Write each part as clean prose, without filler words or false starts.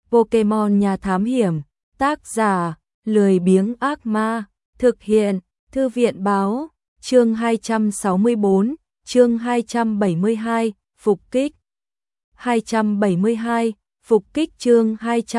Pokemon nhà thám hiểm, tác giả, lười biếng ác ma, thực hiện, thư viện báo, chương 264, chương 272, phục kích. 272, phục kích chương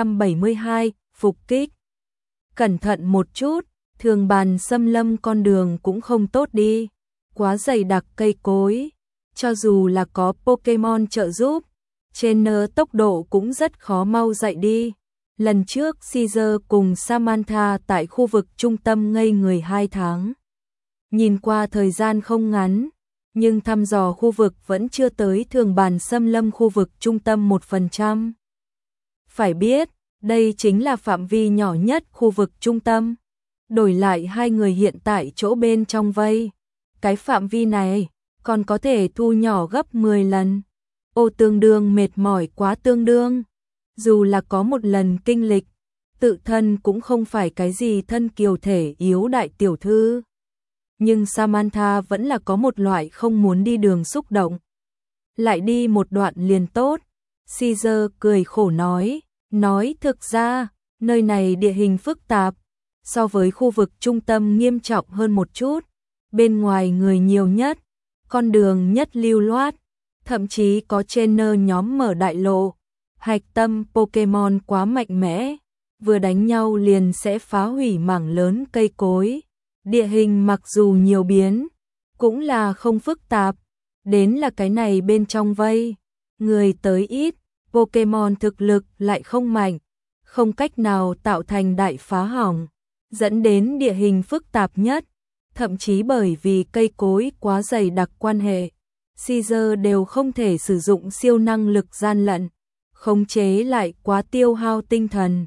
272, phục kích. Cẩn thận một chút, thường bàn xâm lâm con đường cũng không tốt đi, quá dày đặc cây cối, cho dù là có Pokemon trợ giúp, trainer tốc độ cũng rất khó mau dậy đi. Lần trước Caesar cùng Samantha tại khu vực trung tâm ngây người 2 tháng. Nhìn qua thời gian không ngắn, nhưng thăm dò khu vực vẫn chưa tới thường bàn xâm lâm khu vực trung tâm 1%. Phải biết, đây chính là phạm vi nhỏ nhất khu vực trung tâm. Đổi lại hai người hiện tại chỗ bên trong vây. Cái phạm vi này còn có thể thu nhỏ gấp 10 lần. Ô tương đương mệt mỏi quá tương đương. Dù là có một lần kinh lịch, tự thân cũng không phải cái gì thân kiều thể yếu đại tiểu thư. Nhưng Samantha vẫn là có một loại không muốn đi đường xúc động. Lại đi một đoạn liền tốt. Caesar cười khổ nói thực ra, nơi này địa hình phức tạp, so với khu vực trung tâm nghiêm trọng hơn một chút, bên ngoài người nhiều nhất, con đường nhất lưu loát, thậm chí có trainer nhóm mở đại lộ, hạch tâm Pokemon quá mạnh mẽ, vừa đánh nhau liền sẽ phá hủy mảng lớn cây cối. Địa hình mặc dù nhiều biến, cũng là không phức tạp, đến là cái này bên trong vây, người tới ít, Pokemon thực lực lại không mạnh, không cách nào tạo thành đại phá hỏng, dẫn đến địa hình phức tạp nhất, thậm chí bởi vì cây cối quá dày đặc quan hệ, Caesar đều không thể sử dụng siêu năng lực gian lận, khống chế lại quá tiêu hao tinh thần.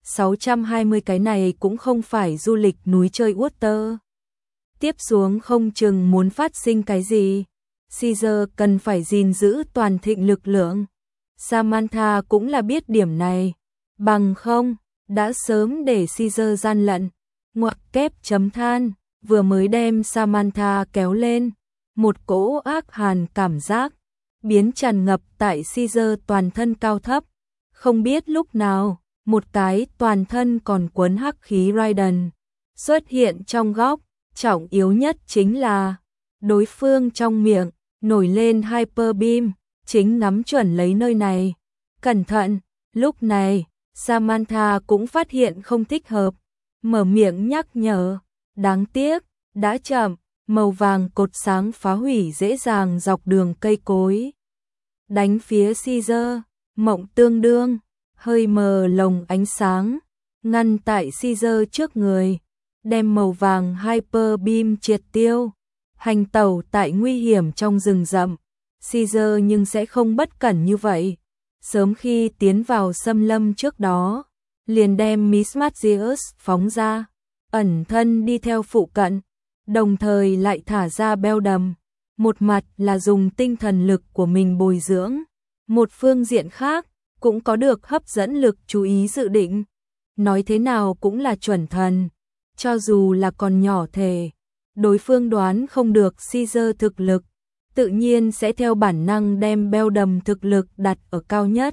620 cái này cũng không phải du lịch núi chơi Water. Tiếp xuống không chừng muốn phát sinh cái gì. Caesar cần phải gìn giữ toàn thịnh lực lượng. Samantha cũng là biết điểm này. Bằng không, đã sớm để Caesar gian lận. Ngoặc kép chấm than, vừa mới đem Samantha kéo lên. Một cỗ ác hàn cảm giác, biến tràn ngập tại Caesar toàn thân cao thấp. Không biết lúc nào, một cái toàn thân còn quấn hắc khí Raiden xuất hiện trong góc, trọng yếu nhất chính là đối phương trong miệng nổi lên Hyper Beam, chính ngắm chuẩn lấy nơi này. Cẩn thận, lúc này Samantha cũng phát hiện không thích hợp, mở miệng nhắc nhở, đáng tiếc, đã chậm, màu vàng cột sáng phá hủy dễ dàng dọc đường cây cối. Đánh phía Caesar, mộng tương đương hơi mờ lồng ánh sáng, ngăn tại Caesar trước người, đem màu vàng Hyper Beam triệt tiêu, hành tẩu tại nguy hiểm trong rừng rậm. Caesar nhưng sẽ không bất cẩn như vậy, sớm khi tiến vào xâm lâm trước đó, liền đem Miss Magius phóng ra, ẩn thân đi theo phụ cận, đồng thời lại thả ra beo đầm, một mặt là dùng tinh thần lực của mình bồi dưỡng, một phương diện khác, cũng có được hấp dẫn lực chú ý dự định. Nói thế nào cũng là chuẩn thần, cho dù là còn nhỏ thể, đối phương đoán không được Caesar thực lực, tự nhiên sẽ theo bản năng đem beo đầm thực lực đặt ở cao nhất.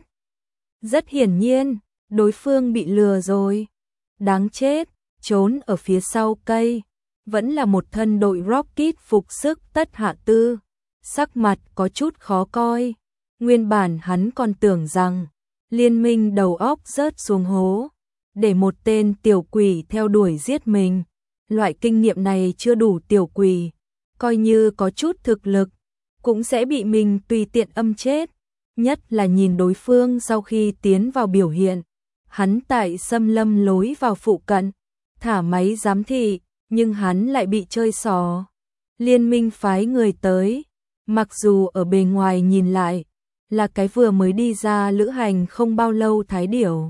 Rất hiển nhiên, đối phương bị lừa rồi. Đáng chết, trốn ở phía sau cây, vẫn là một thân đội Rocket phục sức Tất Hạ Tư, sắc mặt có chút khó coi. Nguyên bản hắn còn tưởng rằng liên minh đầu óc rớt xuống hố, để một tên tiểu quỷ theo đuổi giết mình. Loại kinh nghiệm này chưa đủ tiểu quỷ, coi như có chút thực lực, cũng sẽ bị mình tùy tiện âm chết. Nhất là nhìn đối phương sau khi tiến vào biểu hiện, hắn tại xâm lâm lối vào phụ cận, thả máy giám thị, nhưng hắn lại bị chơi xỏ. Liên minh phái người tới, mặc dù ở bề ngoài nhìn lại, là cái vừa mới đi ra lữ hành không bao lâu thái điểu.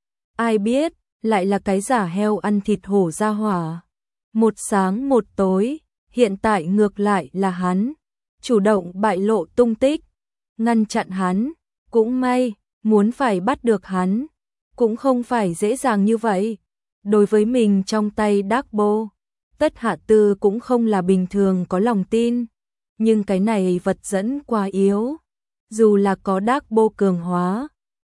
Ai biết, lại là cái giả heo ăn thịt hổ ra hỏa. Một sáng một tối, hiện tại ngược lại là hắn, chủ động bại lộ tung tích, ngăn chặn hắn, cũng may, muốn phải bắt được hắn, cũng không phải dễ dàng như vậy. Đối với mình trong tay Dark Ball, Tất Hạ Tư cũng không là bình thường có lòng tin, nhưng cái này vật dẫn quá yếu. Dù là có Dark Ball cường hóa,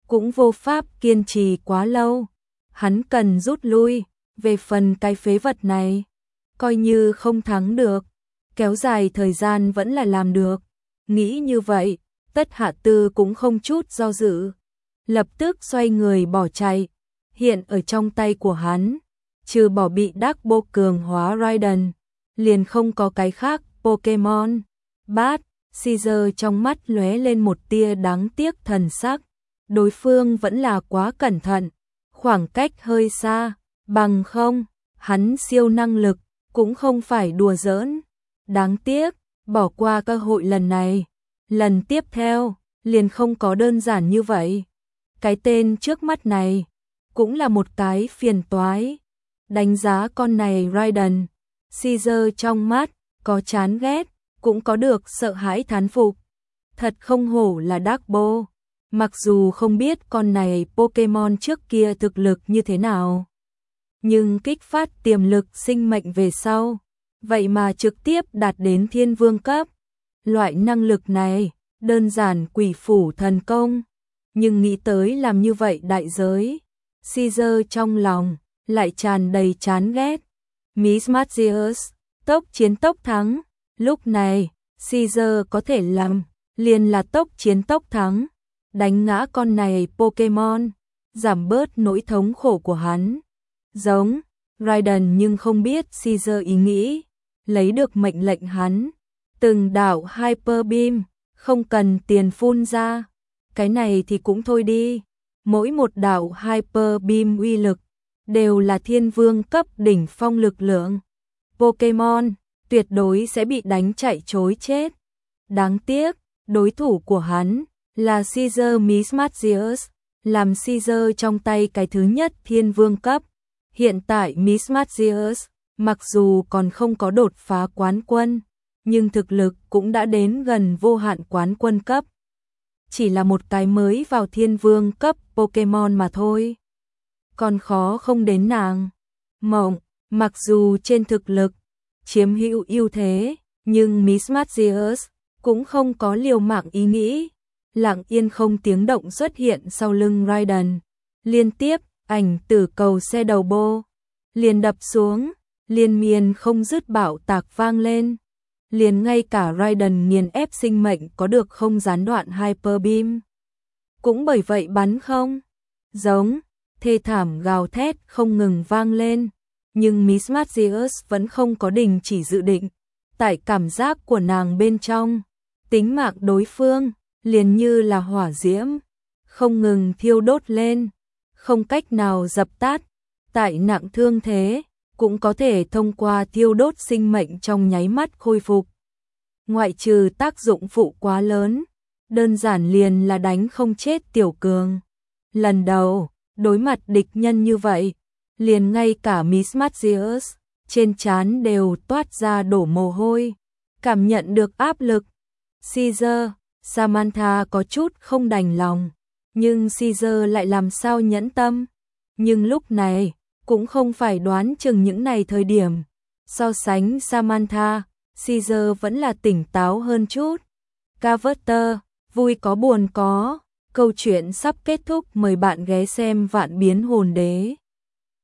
cũng vô pháp kiên trì quá lâu. Hắn cần rút lui, về phần cái phế vật này, coi như không thắng được, kéo dài thời gian vẫn là làm được. Nghĩ như vậy, Tất Hạ Tư cũng không chút do dự, lập tức xoay người bỏ chạy. Hiện ở trong tay của hắn, trừ bỏ bị Dark Bo cường hóa Raiden, liền không có cái khác Pokemon. Bát, Caesar trong mắt lóe lên một tia đáng tiếc thần sắc. Đối phương vẫn là quá cẩn thận, khoảng cách hơi xa, bằng không, hắn siêu năng lực, cũng không phải đùa giỡn. Đáng tiếc, bỏ qua cơ hội lần này. Lần tiếp theo, liền không có đơn giản như vậy. Cái tên trước mắt này, cũng là một cái phiền toái. Đánh giá con này Raiden, Caesar trong mắt, có chán ghét, cũng có được sợ hãi thán phục. Thật không hổ là Dark Bo. Mặc dù không biết con này Pokemon trước kia thực lực như thế nào, nhưng kích phát tiềm lực sinh mệnh về sau, vậy mà trực tiếp đạt đến thiên vương cấp. Loại năng lực này, đơn giản quỷ phủ thần công, nhưng nghĩ tới làm như vậy đại giới, Caesar trong lòng lại tràn đầy chán ghét. Miss Magius, tốc chiến tốc thắng, lúc này, Caesar có thể làm, liền là tốc chiến tốc thắng, đánh ngã con này Pokemon, giảm bớt nỗi thống khổ của hắn. Giống, Raiden nhưng không biết Caesar ý nghĩ, lấy được mệnh lệnh hắn, từng đạo Hyper Beam, không cần tiền phun ra, cái này thì cũng thôi đi, mỗi một đạo Hyper Beam uy lực, đều là thiên vương cấp đỉnh phong lực lượng. Pokemon, tuyệt đối sẽ bị đánh chạy trối chết. Đáng tiếc, đối thủ của hắn, là Caesar Mismagius, làm Caesar trong tay cái thứ nhất thiên vương cấp. Hiện tại Mismagius, mặc dù còn không có đột phá quán quân, nhưng thực lực cũng đã đến gần vô hạn quán quân cấp. Chỉ là một cái mới vào thiên vương cấp Pokemon mà thôi. Còn khó không đến nàng. Mộng, mặc dù trên thực lực, chiếm hữu ưu thế, nhưng Mismagius cũng không có liều mạng ý nghĩ. Lặng yên không tiếng động xuất hiện sau lưng Raiden. Liên tiếp, ảnh tử cầu xe đầu bô, liền đập xuống, liên miên không dứt bạo tạc vang lên. Liền ngay cả Raiden nghiền ép sinh mệnh có được không gián đoạn Hyper Beam. Cũng bởi vậy bắn không. Giống, thê thảm gào thét không ngừng vang lên. Nhưng Mismagius vẫn không có đình chỉ dự định. Tại cảm giác của nàng bên trong, tính mạng đối phương liền như là hỏa diễm, không ngừng thiêu đốt lên, không cách nào dập tắt. Tại nặng thương thế, cũng có thể thông qua thiêu đốt sinh mệnh trong nháy mắt khôi phục. Ngoại trừ tác dụng phụ quá lớn, đơn giản liền là đánh không chết tiểu cường. Lần đầu, đối mặt địch nhân như vậy, liền ngay cả Mismagius, trên trán đều toát ra đổ mồ hôi, cảm nhận được áp lực. Caesar, Samantha có chút không đành lòng, nhưng Caesar lại làm sao nhẫn tâm. Nhưng lúc này, cũng không phải đoán chừng những này thời điểm. So sánh Samantha, Caesar vẫn là tỉnh táo hơn chút. Carver, vui có buồn có. Câu chuyện sắp kết thúc, mời bạn ghé xem Vạn Biến Hồn Đế.